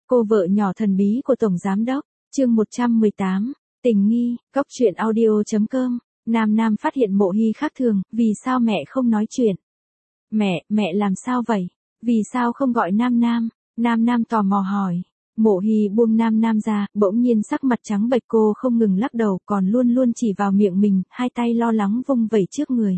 Cô vợ nhỏ thần bí của Tổng Giám Đốc, chương 118, tình nghi, Cóc truyện audio.com, Nam phát hiện Mộ Hy khác thường, vì sao mẹ không nói chuyện? Mẹ làm sao vậy? Vì sao không gọi Nam tò mò hỏi. Mộ Hy buông Nam ra, bỗng nhiên sắc mặt trắng bệch, cô không ngừng lắc đầu, còn luôn chỉ vào miệng mình, hai tay lo lắng vung vẩy trước người.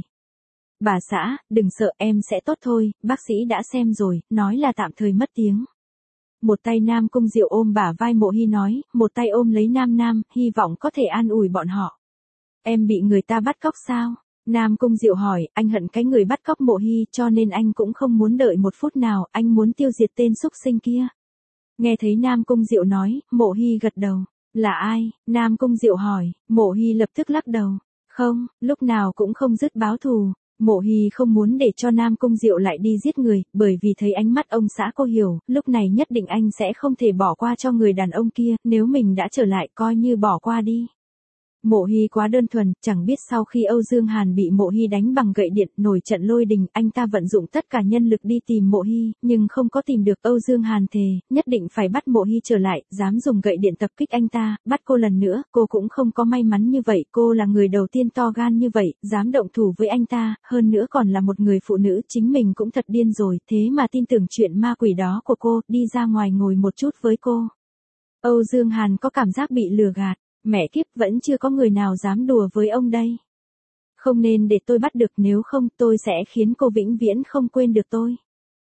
Bà xã, đừng sợ, em sẽ tốt thôi, bác sĩ đã xem rồi, nói là tạm thời mất tiếng. Một tay Nam Cung Diệu ôm bả vai Mộ Hy nói, một tay ôm lấy Nam, hy vọng có thể an ủi bọn họ. Em bị người ta bắt cóc sao? Nam Cung Diệu hỏi, anh hận cái người bắt cóc Mộ Hy cho nên anh cũng không muốn đợi một phút nào, anh muốn tiêu diệt tên xúc sinh kia. Nghe thấy Nam Cung Diệu nói, Mộ Hy gật đầu. Là ai? Nam Cung Diệu hỏi, Mộ Hy lập tức lắc đầu. Không, lúc nào cũng không dứt báo thù. Mộ Hy không muốn để cho Nam Cung Diệu lại đi giết người, bởi vì thấy ánh mắt ông xã cô hiểu, lúc này nhất định anh sẽ không thể bỏ qua cho người đàn ông kia, nếu mình đã trở lại coi như bỏ qua đi. Mộ Hy quá đơn thuần, chẳng biết sau khi Âu Dương Hàn bị Mộ Hy đánh bằng gậy điện, nổi trận lôi đình, anh ta vận dụng tất cả nhân lực đi tìm Mộ Hy, nhưng không có tìm được. Âu Dương Hàn thề, nhất định phải bắt Mộ Hy trở lại, dám dùng gậy điện tập kích anh ta, bắt cô lần nữa, cô cũng không có may mắn như vậy, cô là người đầu tiên to gan như vậy, dám động thủ với anh ta, hơn nữa còn là một người phụ nữ, chính mình cũng thật điên rồi, thế mà tin tưởng chuyện ma quỷ đó của cô, đi ra ngoài ngồi một chút với cô. Âu Dương Hàn có cảm giác bị lừa gạt. Mẹ kiếp, vẫn chưa có người nào dám đùa với ông đây. Không nên để tôi bắt được, nếu không tôi sẽ khiến cô vĩnh viễn không quên được tôi.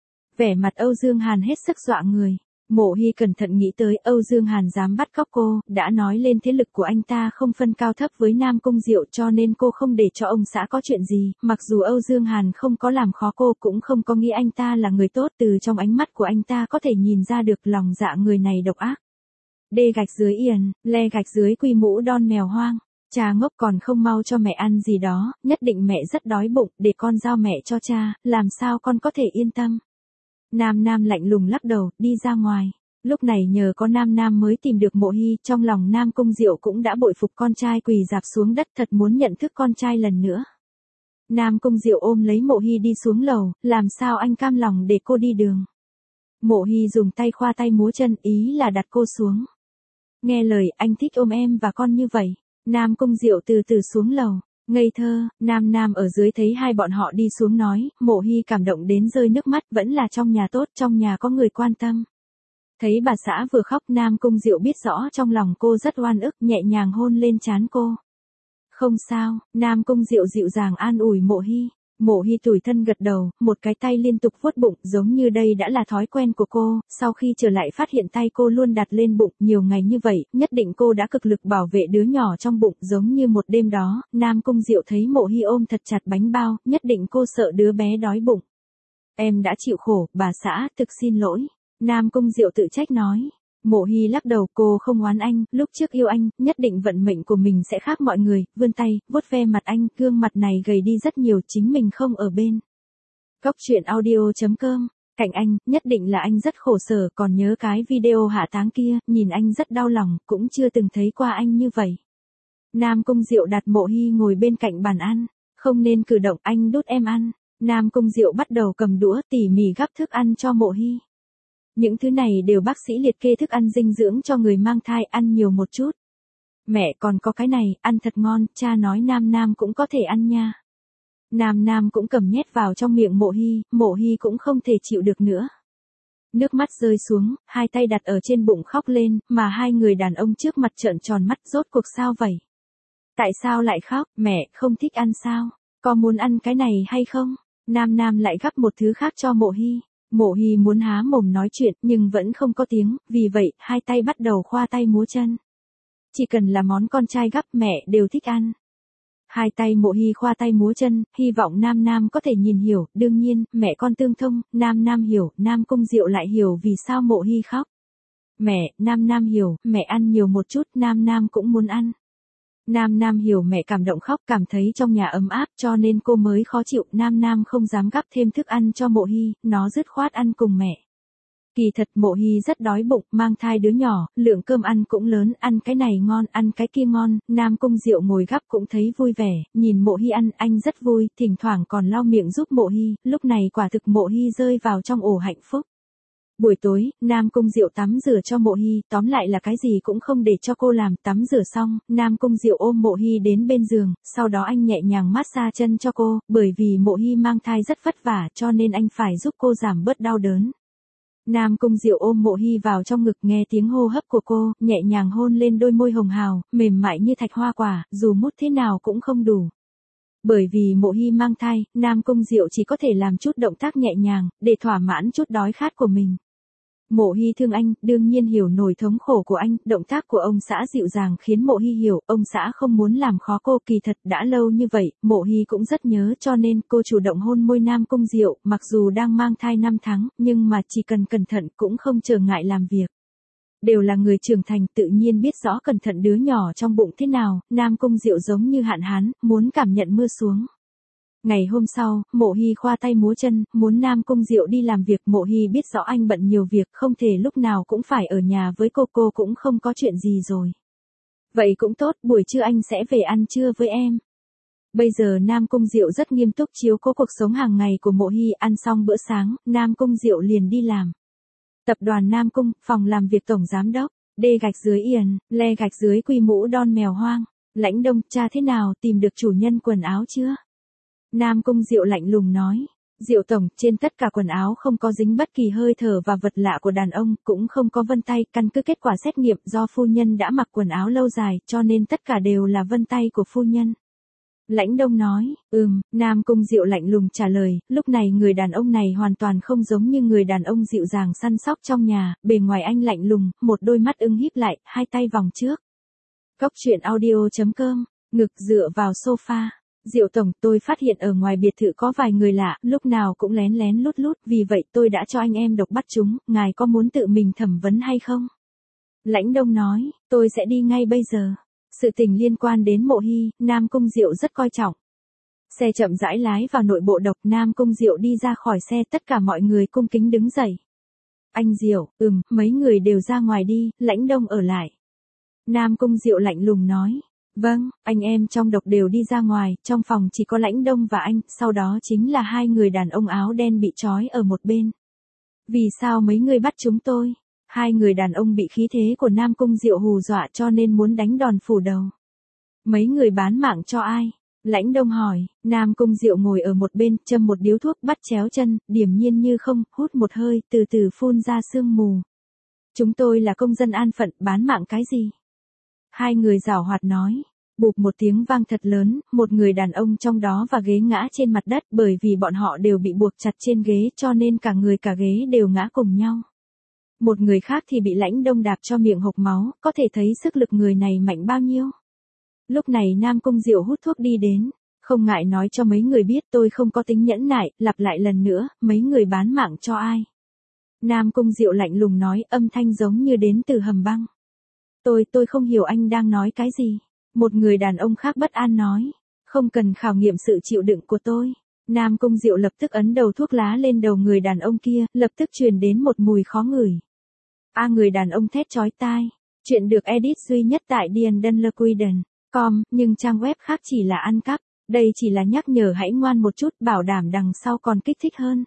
Vẻ mặt Âu Dương Hàn hết sức dọa người. Mộ Hy cẩn thận nghĩ tới Âu Dương Hàn dám bắt cóc cô, đã nói lên thế lực của anh ta không phân cao thấp với Nam Cung Diệu cho nên cô không để cho ông xã có chuyện gì, mặc dù Âu Dương Hàn không có làm khó cô cũng không có nghĩ anh ta là người tốt, từ trong ánh mắt của anh ta có thể nhìn ra được lòng dạ người này độc ác. Đê gạch dưới yền, le gạch dưới quy mũ đon mèo hoang. Cha ngốc còn không mau cho mẹ ăn gì đó, nhất định mẹ rất đói bụng, để con giao mẹ cho cha, làm sao con có thể yên tâm. Nam lạnh lùng lắc đầu, đi ra ngoài. Lúc này nhờ có Nam mới tìm được Mộ Hy, trong lòng Nam Cung Diệu cũng đã bội phục con trai, quỳ rạp xuống đất thật muốn nhận thức con trai lần nữa. Nam Cung Diệu ôm lấy Mộ Hy đi xuống lầu, làm sao anh cam lòng để cô đi đường. Mộ Hy dùng tay khoa tay múa chân, ý là đặt cô xuống. Nghe lời, anh thích ôm em và con như vậy. Nam Cung Diệu từ từ xuống lầu. Ngây thơ, Nam ở dưới thấy hai bọn họ đi xuống nói, Mộ Hy cảm động đến rơi nước mắt, vẫn là trong nhà tốt, trong nhà có người quan tâm. Thấy bà xã vừa khóc, Nam Cung Diệu biết rõ trong lòng cô rất oan ức, nhẹ nhàng hôn lên trán cô. Không sao, Nam Cung Diệu dịu dàng an ủi Mộ Hy. Mộ Hy tủi thân gật đầu, một cái tay liên tục vuốt bụng, giống như đây đã là thói quen của cô, sau khi trở lại phát hiện tay cô luôn đặt lên bụng, nhiều ngày như vậy, nhất định cô đã cực lực bảo vệ đứa nhỏ trong bụng, giống như một đêm đó, Nam Cung Diệu thấy Mộ Hy ôm thật chặt bánh bao, nhất định cô sợ đứa bé đói bụng. Em đã chịu khổ, bà xã, thực xin lỗi. Nam Cung Diệu tự trách nói. Mộ Hy lắc đầu, cô không oán anh, lúc trước yêu anh, nhất định vận mệnh của mình sẽ khác mọi người, vươn tay, vuốt ve mặt anh, gương mặt này gầy đi rất nhiều, chính mình không ở bên. Cóc truyện audio.com, cạnh anh, nhất định là anh rất khổ sở, còn nhớ cái video hạ táng kia, nhìn anh rất đau lòng, cũng chưa từng thấy qua anh như vậy. Nam Cung Diệu đặt Mộ Hy ngồi bên cạnh bàn ăn, không nên cử động, anh đút em ăn. Nam Cung Diệu bắt đầu cầm đũa tỉ mỉ gắp thức ăn cho Mộ Hy. Những thứ này đều bác sĩ liệt kê thức ăn dinh dưỡng cho người mang thai, ăn nhiều một chút. Mẹ còn có cái này, ăn thật ngon, cha nói Nam cũng có thể ăn nha. Nam cũng cầm nhét vào trong miệng Mộ Hy cũng không thể chịu được nữa. Nước mắt rơi xuống, hai tay đặt ở trên bụng khóc lên, mà hai người đàn ông trước mặt trợn tròn mắt, rốt cuộc sao vậy? Tại sao lại khóc, mẹ, không thích ăn sao? Có muốn ăn cái này hay không? Nam lại gắp một thứ khác cho Mộ Hy. Mộ Hy muốn há mồm nói chuyện nhưng vẫn không có tiếng, vì vậy, hai tay bắt đầu khoa tay múa chân. Chỉ cần là món con trai gắp mẹ đều thích ăn. Hai tay Mộ Hy khoa tay múa chân, hy vọng Nam có thể nhìn hiểu, đương nhiên, mẹ con tương thông, Nam hiểu, Nam Cung Diệu lại hiểu vì sao Mộ Hy khóc. Mẹ, Nam hiểu, mẹ ăn nhiều một chút, Nam cũng muốn ăn. Nam hiểu mẹ cảm động khóc, cảm thấy trong nhà ấm áp cho nên cô mới khó chịu, Nam không dám gắp thêm thức ăn cho Mộ Hy, nó dứt khoát ăn cùng mẹ. Kỳ thật Mộ Hy rất đói bụng, mang thai đứa nhỏ, lượng cơm ăn cũng lớn, ăn cái này ngon, ăn cái kia ngon, Nam Cung Diệu ngồi gắp cũng thấy vui vẻ, nhìn Mộ Hy ăn, anh rất vui, thỉnh thoảng còn lau miệng giúp Mộ Hy, lúc này quả thực Mộ Hy rơi vào trong ổ hạnh phúc. Buổi tối, Nam Cung Diệu tắm rửa cho Mộ Hy, tóm lại là cái gì cũng không để cho cô làm. Tắm rửa xong, Nam Cung Diệu ôm Mộ Hy đến bên giường, sau đó anh nhẹ nhàng massage chân cho cô, bởi vì Mộ Hy mang thai rất vất vả cho nên anh phải giúp cô giảm bớt đau đớn. Nam Cung Diệu ôm Mộ Hy vào trong ngực, nghe tiếng hô hấp của cô, nhẹ nhàng hôn lên đôi môi hồng hào, mềm mại như thạch hoa quả, dù mút thế nào cũng không đủ. Bởi vì Mộ Hy mang thai, Nam Cung Diệu chỉ có thể làm chút động tác nhẹ nhàng, để thỏa mãn chút đói khát của mình. Mộ Hy thương anh, đương nhiên hiểu nổi thống khổ của anh, động tác của ông xã dịu dàng khiến Mộ Hy hiểu, ông xã không muốn làm khó cô, kỳ thật đã lâu như vậy, Mộ Hy cũng rất nhớ cho nên cô chủ động hôn môi Nam Cung Diệu, mặc dù đang mang thai 5 tháng, nhưng mà chỉ cần cẩn thận cũng không trở ngại làm việc. Đều là người trưởng thành tự nhiên biết rõ cẩn thận đứa nhỏ trong bụng thế nào, Nam Cung Diệu giống như hạn hán, muốn cảm nhận mưa xuống. Ngày hôm sau, Mộ Hy khoa tay múa chân, muốn Nam Cung Diệu đi làm việc. Mộ Hy biết rõ anh bận nhiều việc, không thể lúc nào cũng phải ở nhà với cô cũng không có chuyện gì rồi. Vậy cũng tốt, buổi trưa anh sẽ về ăn trưa với em. Bây giờ Nam Cung Diệu rất nghiêm túc chiếu cố cuộc sống hàng ngày của Mộ Hy. Ăn xong bữa sáng, Nam Cung Diệu liền đi làm. Tập đoàn Nam Cung, phòng làm việc tổng giám đốc, D-Ian, Le-Quy Quy Mũ Đon Mèo Hoang. Lãnh Đông, cha thế nào, tìm được chủ nhân quần áo chưa? Nam Cung Diệu lạnh lùng nói. Diệu tổng, trên tất cả quần áo không có dính bất kỳ hơi thở và vật lạ của đàn ông, cũng không có vân tay, căn cứ kết quả xét nghiệm do phu nhân đã mặc quần áo lâu dài, cho nên tất cả đều là vân tay của phu nhân. Lãnh Đông nói, Nam Cung Diệu lạnh lùng trả lời, lúc này người đàn ông này hoàn toàn không giống như người đàn ông dịu dàng săn sóc trong nhà, bề ngoài anh lạnh lùng, một đôi mắt ưng híp lại, hai tay vòng trước. Cốc truyện audio.com, ngực dựa vào sofa. Diệu tổng, tôi phát hiện ở ngoài biệt thự có vài người lạ, lúc nào cũng lén lén lút lút, vì vậy tôi đã cho anh em độc bắt chúng, ngài có muốn tự mình thẩm vấn hay không? Lãnh Đông nói, tôi sẽ đi ngay bây giờ. Sự tình liên quan đến Mộ Hy, Nam Cung Diệu rất coi trọng. Xe chậm rãi lái vào nội bộ độc, Nam Cung Diệu đi ra khỏi xe, tất cả mọi người cung kính đứng dậy. Anh Diệu, mấy người đều ra ngoài đi, Lãnh Đông ở lại. Nam Cung Diệu lạnh lùng nói. Vâng, anh em trong độc đều đi ra ngoài, trong phòng chỉ có Lãnh Đông và anh, sau đó chính là hai người đàn ông áo đen bị trói ở một bên. Vì sao mấy người bắt chúng tôi? Hai người đàn ông bị khí thế của Nam Cung Diệu hù dọa cho nên muốn đánh đòn phủ đầu. Mấy người bán mạng cho ai? Lãnh Đông hỏi. Nam Cung Diệu ngồi ở một bên, châm một điếu thuốc, bắt chéo chân, điềm nhiên như không, hút một hơi, từ từ phun ra sương mù. Chúng tôi là công dân an phận, bán mạng cái gì? Hai người giảo hoạt nói. Bụp một tiếng vang thật lớn, một người đàn ông trong đó và ghế ngã trên mặt đất, bởi vì bọn họ đều bị buộc chặt trên ghế cho nên cả người cả ghế đều ngã cùng nhau. Một người khác thì bị Lãnh Đông đạp cho miệng hộc máu, có thể thấy sức lực người này mạnh bao nhiêu. Lúc này Nam Cung Diệu hút thuốc đi đến, không ngại nói cho mấy người biết tôi không có tính nhẫn nại, lặp lại lần nữa, mấy người bán mạng cho ai. Nam Cung Diệu lạnh lùng nói, âm thanh giống như đến từ hầm băng. Tôi không hiểu anh đang nói cái gì. Một người đàn ông khác bất an nói, không cần khảo nghiệm sự chịu đựng của tôi. Nam Cung Diệu lập tức ấn đầu thuốc lá lên đầu người đàn ông kia, lập tức truyền đến một mùi khó ngửi. Người đàn ông thét chói tai. Chuyện được edit duy nhất tại diandunlequiden.com, nhưng trang web khác chỉ là ăn cắp. Đây chỉ là nhắc nhở hãy ngoan một chút, bảo đảm đằng sau còn kích thích hơn.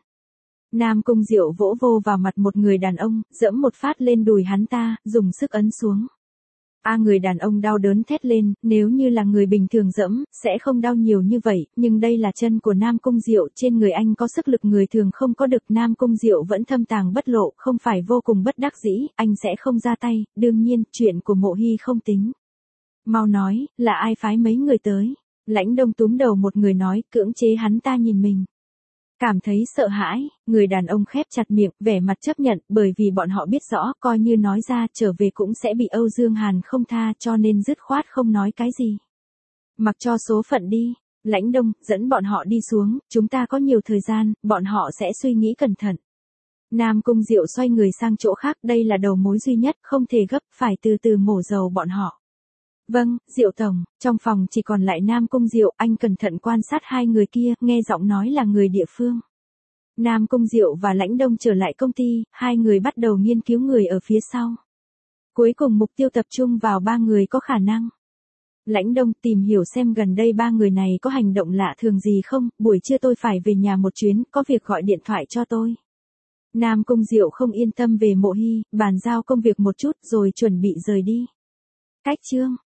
Nam Cung Diệu vỗ vô vào mặt một người đàn ông, giẫm một phát lên đùi hắn ta, dùng sức ấn xuống. Người đàn ông đau đớn thét lên, nếu như là người bình thường giẫm, sẽ không đau nhiều như vậy, nhưng đây là chân của Nam Cung Diệu, trên người anh có sức lực người thường không có được. Nam Cung Diệu vẫn thâm tàng bất lộ, không phải vô cùng bất đắc dĩ, anh sẽ không ra tay, đương nhiên, chuyện của Mộ Hy không tính. Mau nói, là ai phái mấy người tới? Lãnh Đông túm đầu một người nói, cưỡng chế hắn ta nhìn mình. Cảm thấy sợ hãi, người đàn ông khép chặt miệng, vẻ mặt chấp nhận, bởi vì bọn họ biết rõ, coi như nói ra, trở về cũng sẽ bị Âu Dương Hàn không tha, cho nên dứt khoát không nói cái gì. Mặc cho số phận đi. Lãnh Đông, dẫn bọn họ đi xuống, chúng ta có nhiều thời gian, bọn họ sẽ suy nghĩ cẩn thận. Nam Cung Diệu xoay người sang chỗ khác, đây là đầu mối duy nhất, không thể gấp, phải từ từ mổ dầu bọn họ. Vâng, Diệu tổng, trong phòng chỉ còn lại Nam Cung Diệu, anh cẩn thận quan sát hai người kia, nghe giọng nói là người địa phương. Nam Cung Diệu và Lãnh Đông trở lại công ty, hai người bắt đầu nghiên cứu người ở phía sau. Cuối cùng mục tiêu tập trung vào ba người có khả năng. Lãnh Đông tìm hiểu xem gần đây ba người này có hành động lạ thường gì không, buổi trưa tôi phải về nhà một chuyến, có việc gọi điện thoại cho tôi. Nam Cung Diệu không yên tâm về Mộ Hy, bàn giao công việc một chút rồi chuẩn bị rời đi. Cách chương